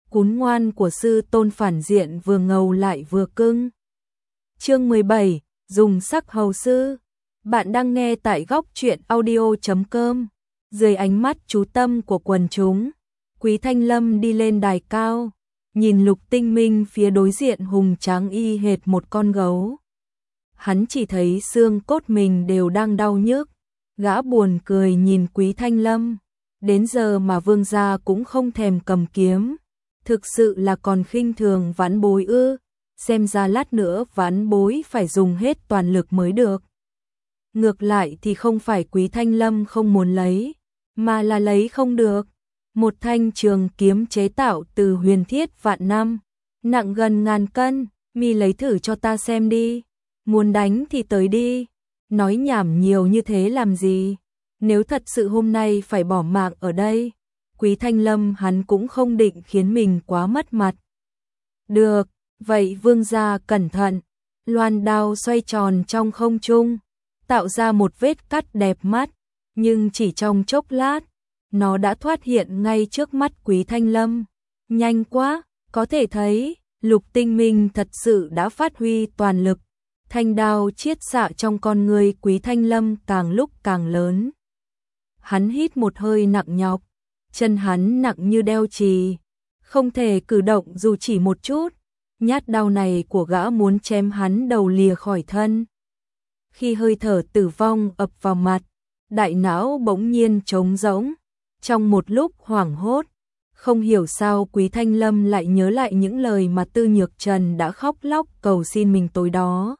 cún ngoan của sư tôn phản diện vừa ngầu lại vừa cưng. Chương 17, dùng sắc hầu sư. Bạn đang nghe tại góc truyện audio.com. Dưới ánh mắt chú tâm của quần chúng, Quý Thanh Lâm đi lên đài cao, nhìn Lục Tinh Minh phía đối diện hùng tráng y hệt một con gấu. Hắn chỉ thấy xương cốt mình đều đang đau nhức, gã buồn cười nhìn Quý Thanh Lâm. Đến giờ mà vương gia cũng không thèm cầm kiếm, thực sự là còn khinh thường vãn bối ư? Xem ra lát nữa vãn bối phải dùng hết toàn lực mới được. Ngược lại thì không phải Quý Thanh Lâm không muốn lấy, mà là lấy không được. Một thanh trường kiếm chế tạo từ huyền thiết vạn năm, nặng gần 1000 cân, mi lấy thử cho ta xem đi. Muốn đánh thì tới đi, nói nhảm nhiều như thế làm gì? Nếu thật sự hôm nay phải bỏ mạng ở đây, Quý Thanh Lâm hắn cũng không định khiến mình quá mất mặt. Được, vậy vương gia cẩn thận. Loan đao xoay tròn trong không trung, tạo ra một vết cắt đẹp mắt, nhưng chỉ trong chốc lát, nó đã thoát hiện ngay trước mắt Quý Thanh Lâm. Nhanh quá, có thể thấy, Lục Tinh Minh thật sự đã phát huy toàn lực. Thanh đao chiết xạ trong con người Quý Thanh Lâm càng lúc càng lớn. Hắn hít một hơi nặng nhọc, chân hắn nặng như đeo chì, không thể cử động dù chỉ một chút. Nhát đao này của gã muốn chém hắn đầu lìa khỏi thân. Khi hơi thở tử vong ập vào mặt, đại não bỗng nhiên trống rỗng. Trong một lúc hoảng hốt, không hiểu sao Quý Thanh Lâm lại nhớ lại những lời mà Tư Nhược Trần đã khóc lóc cầu xin mình tối đó.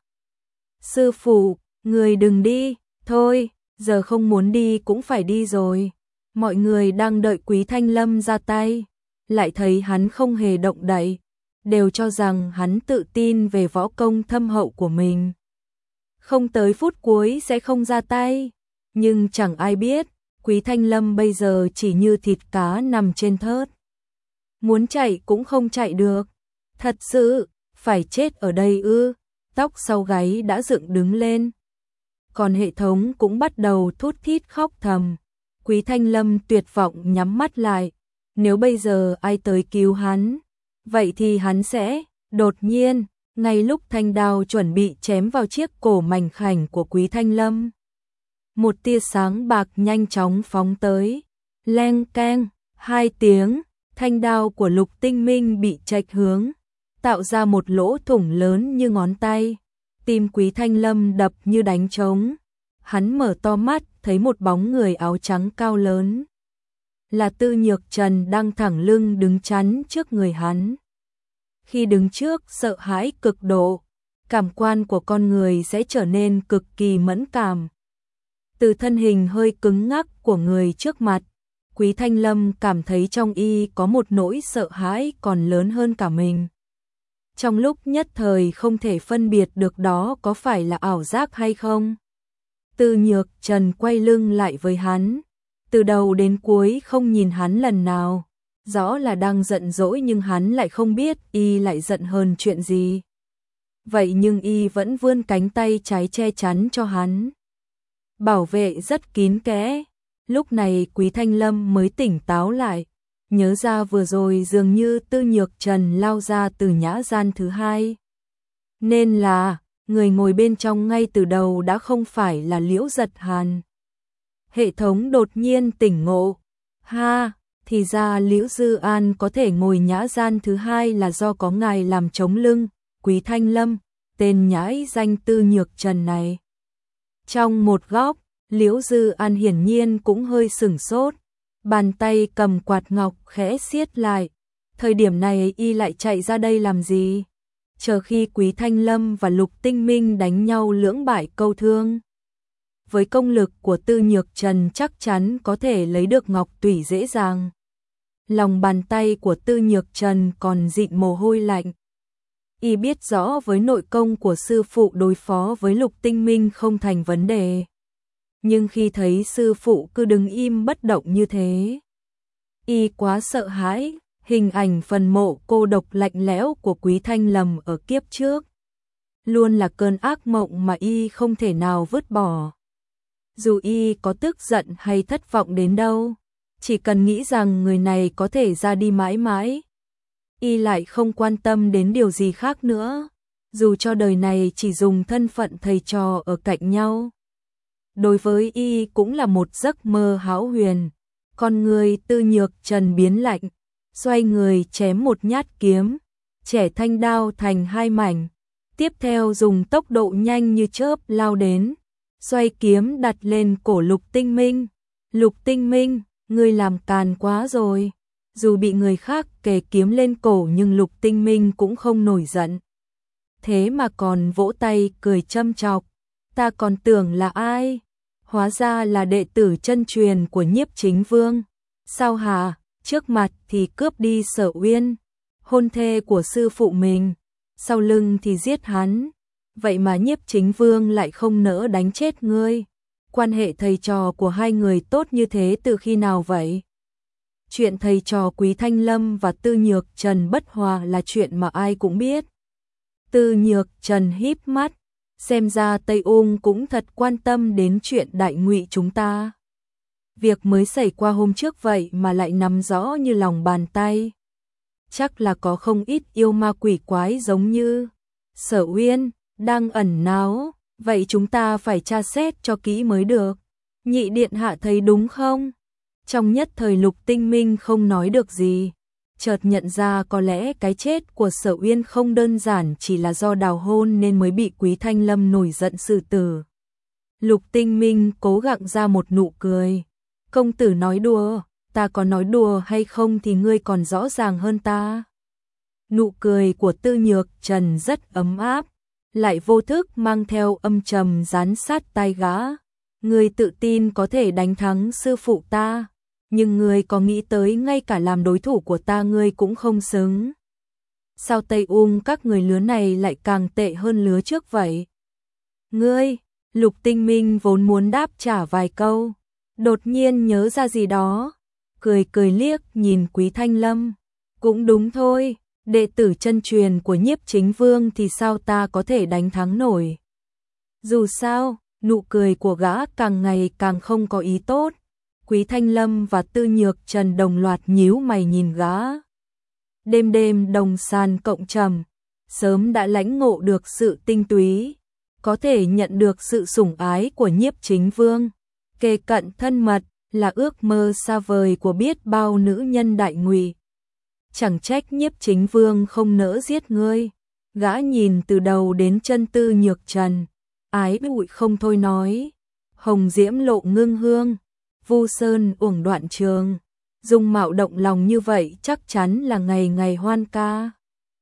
Sư phụ, người đừng đi, thôi, giờ không muốn đi cũng phải đi rồi. Mọi người đang đợi Quý Thanh Lâm ra tay, lại thấy hắn không hề động đậy, đều cho rằng hắn tự tin về võ công thâm hậu của mình. Không tới phút cuối sẽ không ra tay, nhưng chẳng ai biết, Quý Thanh Lâm bây giờ chỉ như thịt cá nằm trên thớt. Muốn chạy cũng không chạy được, thật sự, phải chết ở đây ư? Tóc sau gáy đã dựng đứng lên. Còn hệ thống cũng bắt đầu thút thít khóc thầm. Quý Thanh Lâm tuyệt vọng nhắm mắt lại. Nếu bây giờ ai tới cứu hắn, vậy thì hắn sẽ... Đột nhiên, ngay lúc thanh đao chuẩn bị chém vào chiếc cổ mảnh khảnh của Quý Thanh Lâm, một tia sáng bạc nhanh chóng phóng tới. Leng keng, 2 tiếng, thanh đao của Lục Tinh Minh bị chệch hướng, tạo ra một lỗ thủng lớn như ngón tay. Tim Quý Thanh Lâm đập như đánh trống. Hắn mở to mắt, thấy một bóng người áo trắng cao lớn. Là Tư Nhược Trần đang thẳng lưng đứng chắn trước người hắn. Khi đứng trước sợ hãi cực độ, cảm quan của con người sẽ trở nên cực kỳ mẫn cảm. Từ thân hình hơi cứng ngắc của người trước mặt, Quý Thanh Lâm cảm thấy trong y có một nỗi sợ hãi còn lớn hơn cả mình. Trong lúc nhất thời không thể phân biệt được đó có phải là ảo giác hay không. Tư Nhược Trần quay lưng lại với hắn, từ đầu đến cuối không nhìn hắn lần nào. Rõ là đang giận dỗi nhưng hắn lại không biết y lại giận hơn chuyện gì. Vậy nhưng y vẫn vươn cánh tay trái che chắn cho hắn, bảo vệ rất kín kẽ. Lúc này Quý Thanh Lâm mới tỉnh táo lại, nhớ ra vừa rồi dường như Tư Nhược Trần lao ra từ nhã gian thứ 2. Nên là, người ngồi bên trong ngay từ đầu đã không phải là Liễu Giật Hàn. Hệ thống đột nhiên tỉnh ngộ. Ha, thì ra Liễu Dư An có thể ngồi nhã gian thứ 2 là do có ngài làm chống lưng. Quý Thanh Lâm, tên nhãi danh Tư Nhược Trần này. Trong một góc, Liễu Dư An hiển nhiên cũng hơi sửng sốt, bàn tay cầm quạt ngọc khẽ siết lại. Thời điểm này y lại chạy ra đây làm gì? Chờ khi Quý Thanh Lâm và Lục Tinh Minh đánh nhau lưỡng bại câu thương. Với công lực của Tư Nhược Trần chắc chắn có thể lấy được ngọc tủy dễ dàng. Lòng bàn tay của Tư Nhược Trần còn dịn mồ hôi lạnh. Y biết rõ với nội công của sư phụ đối phó với Lục Tinh Minh không thành vấn đề. Nhưng khi thấy sư phụ cứ đứng im bất động như thế, y quá sợ hãi. Hình ảnh phần mộ cô độc lạnh lẽo của Quý Thanh Lâm ở kiếp trước luôn là cơn ác mộng mà y không thể nào vứt bỏ. Dù y có tức giận hay thất vọng đến đâu, chỉ cần nghĩ rằng người này có thể ra đi mãi mãi, y lại không quan tâm đến điều gì khác nữa, dù cho đời này chỉ dùng thân phận thầy trò ở cạnh nhau. Đối với y cũng là một giấc mơ hão huyền. Con người Tư Nhược Trần biến lạnh, xoay người chém một nhát kiếm, chẻ thanh đao thành hai mảnh, tiếp theo dùng tốc độ nhanh như chớp lao đến, xoay kiếm đặt lên cổ Lục Tinh Minh. Lục Tinh Minh, ngươi làm càn quá rồi. Dù bị người khác kề kiếm lên cổ nhưng Lục Tinh Minh cũng không nổi giận. Thế mà còn vỗ tay cười châm chọc. Ta còn tưởng là ai? Hóa ra là đệ tử chân truyền của Nhiếp Chính Vương. Sao hả? Trước mặt thì cướp đi Sở Uyên, hôn thê của sư phụ mình, sau lưng thì giết hắn. Vậy mà Nhiếp Chính Vương lại không nỡ đánh chết ngươi. Quan hệ thầy trò của hai người tốt như thế từ khi nào vậy? Chuyện thầy trò Quý Thanh Lâm và Tư Nhược Trần bất hòa là chuyện mà ai cũng biết. Tư Nhược Trần híp mắt, xem ra Tây Ung cũng thật quan tâm đến chuyện Đại Ngụy chúng ta. Việc mới xảy qua hôm trước vậy mà lại nắm rõ như lòng bàn tay. Chắc là có không ít yêu ma quỷ quái giống như Sở Uyên đang ẩn náu, vậy chúng ta phải tra xét cho kỹ mới được. Nhị điện hạ thấy đúng không? Trong nhất thời Lục Tinh Minh không nói được gì, chợt nhận ra có lẽ cái chết của Sở Uyên không đơn giản chỉ là do đào hôn nên mới bị Quý Thanh Lâm nổi giận xử tử. Lục Tinh Minh cố gắng ra một nụ cười. Công tử nói đùa, ta có nói đùa hay không thì ngươi còn rõ ràng hơn ta. Nụ cười của Tư Nhược Trần rất ấm áp, lại vô thức mang theo âm trầm dán sát tai gã. Ngươi tự tin có thể đánh thắng sư phụ ta, nhưng ngươi có nghĩ tới ngay cả làm đối thủ của ta ngươi cũng không xứng. Sao Tây Ung các người lứa này lại càng tệ hơn lứa trước vậy? Ngươi, Lục Tinh Minh vốn muốn đáp trả vài câu, đột nhiên nhớ ra gì đó, cười cười liếc nhìn Quý Thanh Lâm. Cũng đúng thôi, đệ tử chân truyền của Nhiếp Chính Vương thì sao ta có thể đánh thắng nổi. Dù sao, nụ cười của gã càng ngày càng không có ý tốt. Quý Thanh Lâm và Tư Nhược Trần đồng loạt nhíu mày nhìn gã. Đêm đêm đồng sàn cộng trầm, sớm đã lãnh ngộ được sự tinh túy, có thể nhận được sự sủng ái của Nhiếp Chính Vương. Kề cận thân mật là ước mơ xa vời của biết bao nữ nhân Đại Ngụy. Chẳng trách Nhiếp Chính Vương không nỡ giết ngươi. Gã nhìn từ đầu đến chân Tư Nhược Trần, ái bụi không thôi nói. Hồng diễm lộ ngưng hương, Vu sơn uổng đoạn trường. Dung mạo động lòng như vậy chắc chắn là ngày ngày hoan ca.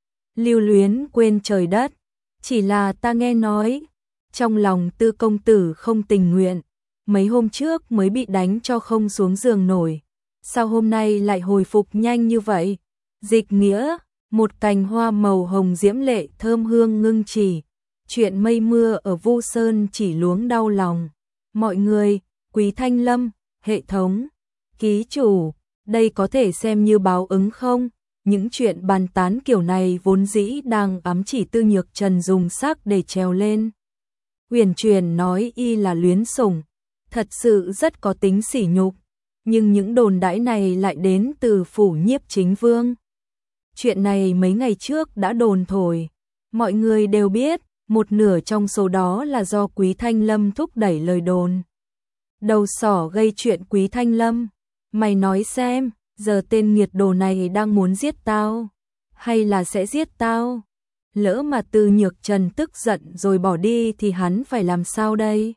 Lưu luyến quên trời đất, chỉ là ta nghe nói, trong lòng Tư công tử không tình nguyện, mấy hôm trước mới bị đánh cho không xuống giường nổi. Sao hôm nay lại hồi phục nhanh như vậy? Dịch nghĩa, một cành hoa màu hồng diễm lệ thơm hương ngưng chỉ. Chuyện mây mưa ở Vu Sơn chỉ luống đau lòng. Mọi người, Quý Thanh Lâm, hệ thống, ký chủ, đây có thể xem như báo ứng không? Những chuyện bàn tán kiểu này vốn dĩ đang ám chỉ Tư Nhược Trần dùng xác để trèo lên. Huyền truyền nói y là luyến sủng, thật sự rất có tính sỉ nhục, nhưng những đồn đãi này lại đến từ phủ Nhiếp Chính Vương. Chuyện này mấy ngày trước đã đồn thổi, mọi người đều biết, một nửa trong số đó là do Quý Thanh Lâm thúc đẩy lời đồn. Đầu sỏ gây chuyện Quý Thanh Lâm, mày nói xem, giờ tên nghiệt đồ này đang muốn giết tao, hay là sẽ giết tao? Lỡ mà Tư Nhược Trần tức giận rồi bỏ đi thì hắn phải làm sao đây?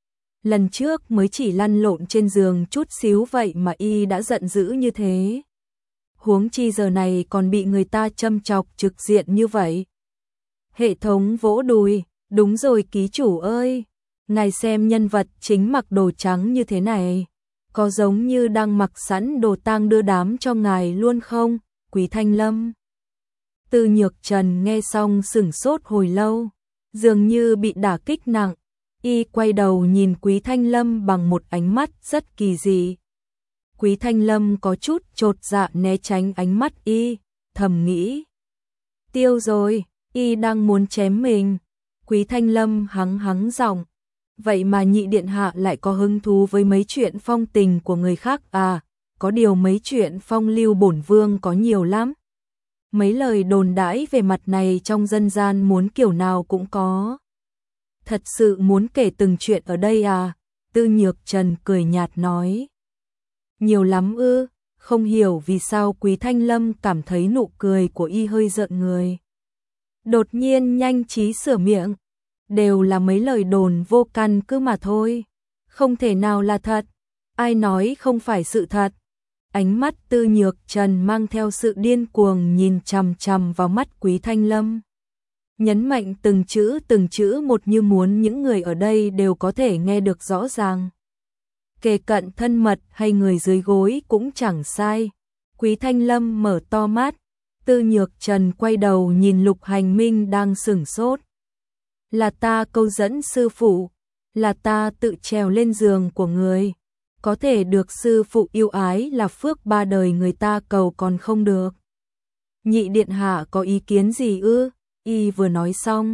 Lần trước mới chỉ lăn lộn trên giường chút xíu vậy mà y đã giận dữ như thế. Huống chi giờ này còn bị người ta châm chọc trực diện như vậy. Hệ thống vỗ đùi, đúng rồi ký chủ ơi, ngài xem nhân vật chính mặc đồ trắng như thế này, có giống như đang mặc sẵn đồ tang đưa đám cho ngài luôn không, Quý Thanh Lâm? Tư Nhược Trần nghe xong sửng sốt hồi lâu, dường như bị đả kích nặng, y quay đầu nhìn Quý Thanh Lâm bằng một ánh mắt rất kỳ dị. Quý Thanh Lâm có chút chột dạ né tránh ánh mắt y, thầm nghĩ. Tiêu rồi, y đang muốn chém mình. Quý Thanh Lâm hắng giọng. Vậy mà nhị điện hạ lại có hứng thú với mấy chuyện phong tình của người khác à, có điều mấy chuyện phong lưu bổn vương có nhiều lắm. mấy lời đồn đãi về mặt này trong dân gian muốn kiểu nào cũng có. Thật sự muốn kể từng chuyện ở đây à? Tư Nhược Trần cười nhạt nói. Nhiều lắm ư? Không hiểu vì sao Quý Thanh Lâm cảm thấy nụ cười của y hơi rợn người. Đột nhiên nhanh trí sửa miệng. Đều là mấy lời đồn vô căn cứ mà thôi. Không thể nào là thật. Ai nói không phải sự thật? Ánh mắt Tư Nhược Trần mang theo sự điên cuồng nhìn chằm chằm vào mắt Quý Thanh Lâm. Nhấn mạnh từng chữ một như muốn những người ở đây đều có thể nghe được rõ ràng. Kề cận thân mật hay người dưới gối cũng chẳng sai. Quý Thanh Lâm mở to mắt. Tư Nhược Trần quay đầu nhìn Lục Hành Minh đang sửng sốt. Là ta câu dẫn sư phụ. Là ta tự trèo lên giường của người. Có thể được sư phụ yêu ái là phước ba đời người ta cầu còn không được. Nhị điện hạ có ý kiến gì ư? Y vừa nói xong.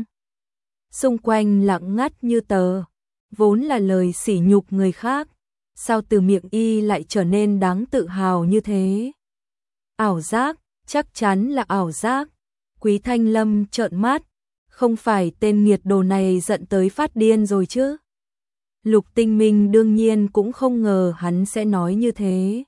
Xung quanh lặng ngắt như tờ. Vốn là lời sỉ nhục người khác. Sao từ miệng y lại trở nên đáng tự hào như thế? Ảo giác, chắc chắn là ảo giác. Quý Thanh Lâm trợn mắt. Không phải tên nghiệt đồ này giận tới phát điên rồi chứ? Lục Tinh Minh đương nhiên cũng không ngờ hắn sẽ nói như thế.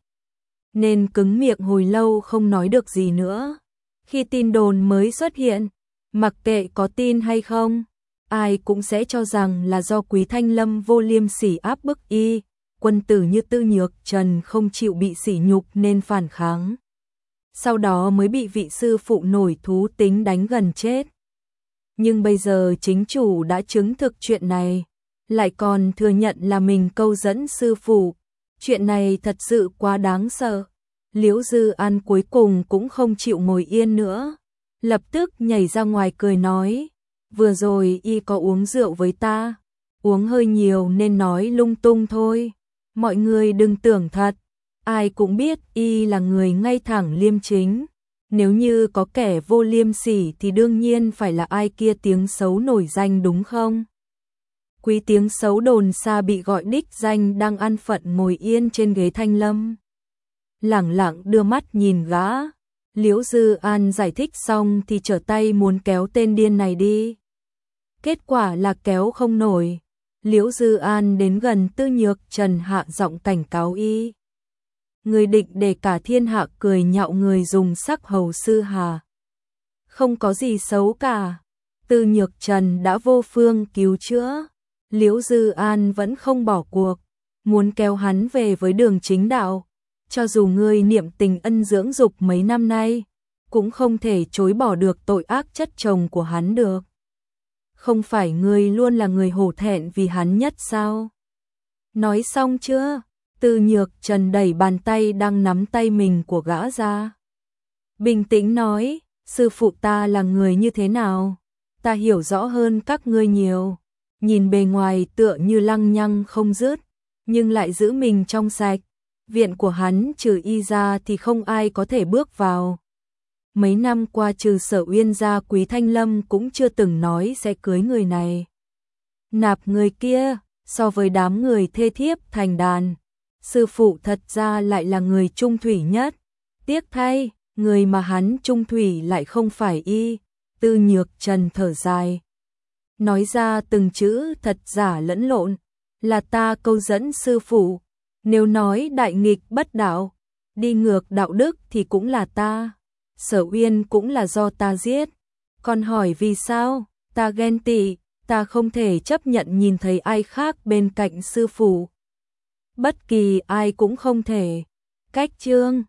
Nên cứng miệng hồi lâu không nói được gì nữa. Khi tin đồn mới xuất hiện, mặc kệ có tin hay không, ai cũng sẽ cho rằng là do Quý Thanh Lâm vô liêm sỉ áp bức y. Quân tử như Tư Nhược Trần không chịu bị sỉ nhục nên phản kháng. Sau đó mới bị vị sư phụ nổi thú tính đánh gần chết. Nhưng bây giờ chính chủ đã chứng thực chuyện này, lại còn thừa nhận là mình câu dẫn sư phụ. Chuyện này thật sự quá đáng sợ. Liễu Dư An cuối cùng cũng không chịu ngồi yên nữa. Lập tức nhảy ra ngoài cười nói. Vừa rồi y có uống rượu với ta. Uống hơi nhiều nên nói lung tung thôi. Mọi người đừng tưởng thật. Ai cũng biết y là người ngay thẳng liêm chính. Nếu như có kẻ vô liêm sỉ thì đương nhiên phải là ai kia tiếng xấu nổi danh đúng không? Quý tiếng xấu đồn xa bị gọi đích danh đang an phận ngồi yên trên ghế Thanh Lâm. Lẳng lặng đưa mắt nhìn gã. Liễu Dư An giải thích xong thì trở tay muốn kéo tên điên này đi. Kết quả là kéo không nổi. Liễu Dư An đến gần Tư Nhược Trần hạ giọng cảnh cáo y. Người định để cả thiên hạ cười nhạo người dùng sắc hầu sư hà. Không có gì xấu cả. Tư Nhược Trần đã vô phương cứu chữa. Liễu Dư An vẫn không bỏ cuộc. Muốn kéo hắn về với đường chính đạo. Cho dù ngươi niệm tình ân dưỡng dục mấy năm nay, cũng không thể chối bỏ được tội ác chất chồng của hắn được. Không phải ngươi luôn là người hổ thẹn vì hắn nhất sao? Nói xong chưa? Tư Nhược Trần đẩy bàn tay đang nắm tay mình của gã ra. Bình tĩnh nói, sư phụ ta là người như thế nào? Ta hiểu rõ hơn các ngươi nhiều. Nhìn bề ngoài tựa như lăng nhăng không dứt, nhưng lại giữ mình trong sạch. Viện của hắn trừ y ra thì không ai có thể bước vào. Mấy năm qua trừ Sở Uyên ra, Quý Thanh Lâm cũng chưa từng nói sẽ cưới người này. Nạp người kia, so với đám người thê thiếp thành đàn, sư phụ thật ra lại là người trung thủy nhất. Tiếc thay, người mà hắn trung thủy lại không phải y. Tư Nhược Trần thở dài. Nói ra từng chữ thật giả lẫn lộn. Là ta câu dẫn sư phụ. Nếu nói đại nghịch bất đạo, đi ngược đạo đức thì cũng là ta. Sở Uyên cũng là do ta giết. Còn hỏi vì sao? Ta ghen tị, ta không thể chấp nhận nhìn thấy ai khác bên cạnh sư phụ. Bất kỳ ai cũng không thể. Cách chương